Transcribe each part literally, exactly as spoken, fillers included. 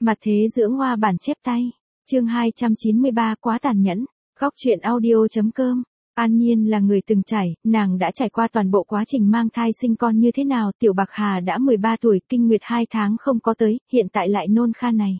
Mặt thế dưỡng hoa bản chép tay. Chương hai trăm chín mươi ba quá tàn nhẫn. Góc truyện audio.com. An Nhiên là người từng trải, nàng đã trải qua toàn bộ quá trình mang thai sinh con như thế nào. Tiểu Bạc Hà đã mười ba tuổi, kinh nguyệt hai tháng không có tới, hiện tại lại nôn khan này.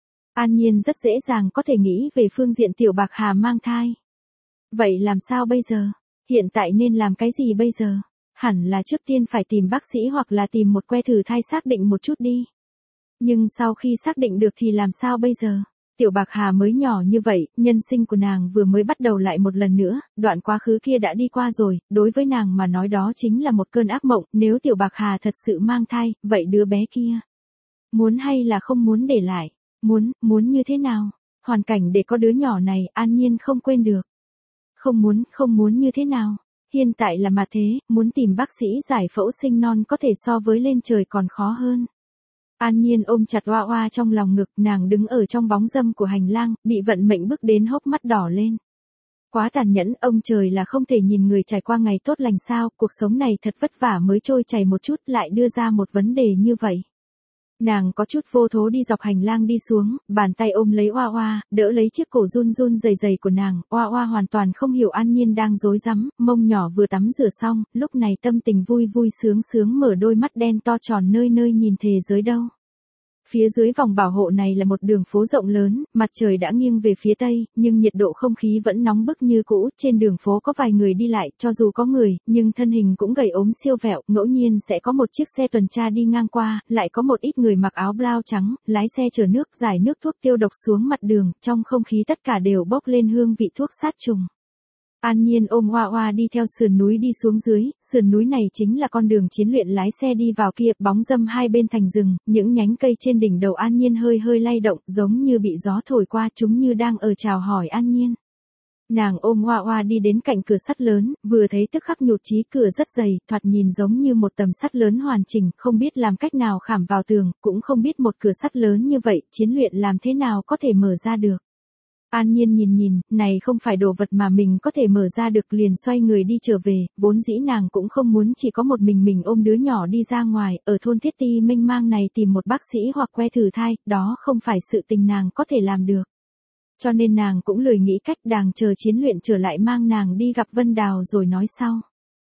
An Nhiên rất dễ dàng có thể nghĩ về phương diện Tiểu Bạc Hà mang thai. Vậy làm sao bây giờ? Hiện tại nên làm cái gì bây giờ? Hẳn là trước tiên phải tìm bác sĩ hoặc là tìm một que thử thai xác định một chút đi. Nhưng sau khi xác định được thì làm sao bây giờ? Tiểu Bạc Hà mới nhỏ như vậy, nhân sinh của nàng vừa mới bắt đầu lại một lần nữa, đoạn quá khứ kia đã đi qua rồi, đối với nàng mà nói đó chính là một cơn ác mộng, nếu Tiểu Bạc Hà thật sự mang thai, vậy đứa bé kia muốn hay là không muốn để lại? Muốn, muốn như thế nào? Hoàn cảnh để có đứa nhỏ này, An Nhiên không quên được. Không muốn, không muốn như thế nào? Hiện tại là mà thế, muốn tìm bác sĩ giải phẫu sinh non có thể so với lên trời còn khó hơn. An Nhiên ôm chặt Oa Oa trong lòng ngực, nàng đứng ở trong bóng râm của hành lang, bị vận mệnh bức đến hốc mắt đỏ lên. Quá tàn nhẫn, ông trời là không thể nhìn người trải qua ngày tốt lành sao, cuộc sống này thật vất vả mới trôi chảy một chút lại đưa ra một vấn đề như vậy. Nàng có chút vô thố đi dọc hành lang đi xuống, bàn tay ôm lấy Oa Oa, đỡ lấy chiếc cổ run run rẩy rẩy của nàng. Oa Oa hoàn toàn không hiểu An Nhiên đang rối rắm, mông nhỏ vừa tắm rửa xong, lúc này tâm tình vui vui sướng sướng mở đôi mắt đen to tròn nơi nơi nhìn thề giới đâu. Phía dưới vòng bảo hộ này là một đường phố rộng lớn, mặt trời đã nghiêng về phía tây, nhưng nhiệt độ không khí vẫn nóng bức như cũ, trên đường phố có vài người đi lại, cho dù có người, nhưng thân hình cũng gầy ốm siêu vẹo, ngẫu nhiên sẽ có một chiếc xe tuần tra đi ngang qua, lại có một ít người mặc áo blau trắng, lái xe chở nước, rải nước thuốc tiêu độc xuống mặt đường, trong không khí tất cả đều bốc lên hương vị thuốc sát trùng. An Nhiên ôm Oa Oa đi theo sườn núi đi xuống dưới, sườn núi này chính là con đường chiến luyện lái xe đi vào kia, bóng râm hai bên thành rừng, những nhánh cây trên đỉnh đầu An Nhiên hơi hơi lay động, giống như bị gió thổi qua, chúng như đang ở chào hỏi An Nhiên. Nàng ôm Oa Oa đi đến cạnh cửa sắt lớn, vừa thấy tức khắc nhụt chí, cửa rất dày, thoạt nhìn giống như một tấm sắt lớn hoàn chỉnh, không biết làm cách nào khảm vào tường, cũng không biết một cửa sắt lớn như vậy, chiến luyện làm thế nào có thể mở ra được. An Nhiên nhìn nhìn, này không phải đồ vật mà mình có thể mở ra được, liền xoay người đi trở về, vốn dĩ nàng cũng không muốn chỉ có một mình mình ôm đứa nhỏ đi ra ngoài, ở thôn Thiết Ti mênh mang này tìm một bác sĩ hoặc que thử thai, đó không phải sự tình nàng có thể làm được. Cho nên nàng cũng lười nghĩ cách, đàng chờ chiến luyện trở lại mang nàng đi gặp Vân Đào rồi nói sau.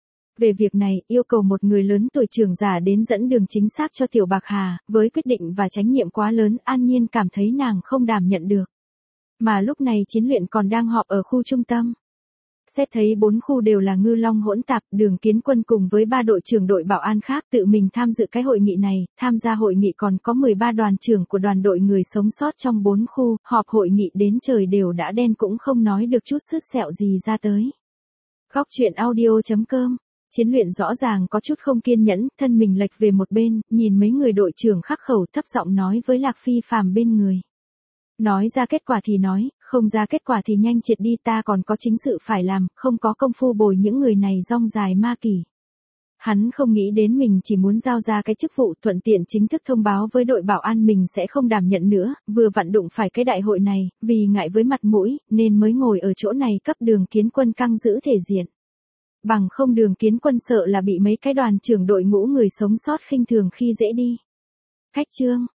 Về việc này, yêu cầu một người lớn tuổi trưởng giả đến dẫn đường chính xác cho Tiểu Bạc Hà, với quyết định và trách nhiệm quá lớn, An Nhiên cảm thấy nàng không đảm nhận được. Mà lúc này chiến luyện còn đang họp ở khu trung tâm. Xét thấy bốn khu đều là ngư long hỗn tạp, Đường Kiến Quân cùng với ba đội trưởng đội bảo an khác tự mình tham dự cái hội nghị này, tham gia hội nghị còn có mười ba đoàn trưởng của đoàn đội người sống sót trong bốn khu, họp hội nghị đến trời đều đã đen cũng không nói được chút sứt sẹo gì ra tới. Góc truyện audio.com. Chiến luyện rõ ràng có chút không kiên nhẫn, thân mình lệch về một bên, nhìn mấy người đội trưởng khắc khẩu thấp giọng nói với Lạc Phi Phàm bên người. Nói ra kết quả thì nói, không ra kết quả thì nhanh triệt đi, ta còn có chính sự phải làm, không có công phu bồi những người này rong dài ma kỷ. Hắn không nghĩ đến mình chỉ muốn giao ra cái chức vụ, thuận tiện chính thức thông báo với đội bảo an mình sẽ không đảm nhận nữa, vừa vặn đụng phải cái đại hội này, vì ngại với mặt mũi, nên mới ngồi ở chỗ này cấp Đường Kiến Quân căng giữ thể diện. Bằng không Đường Kiến Quân sợ là bị mấy cái đoàn trưởng đội ngũ người sống sót khinh thường khi dễ đi. Cách chương.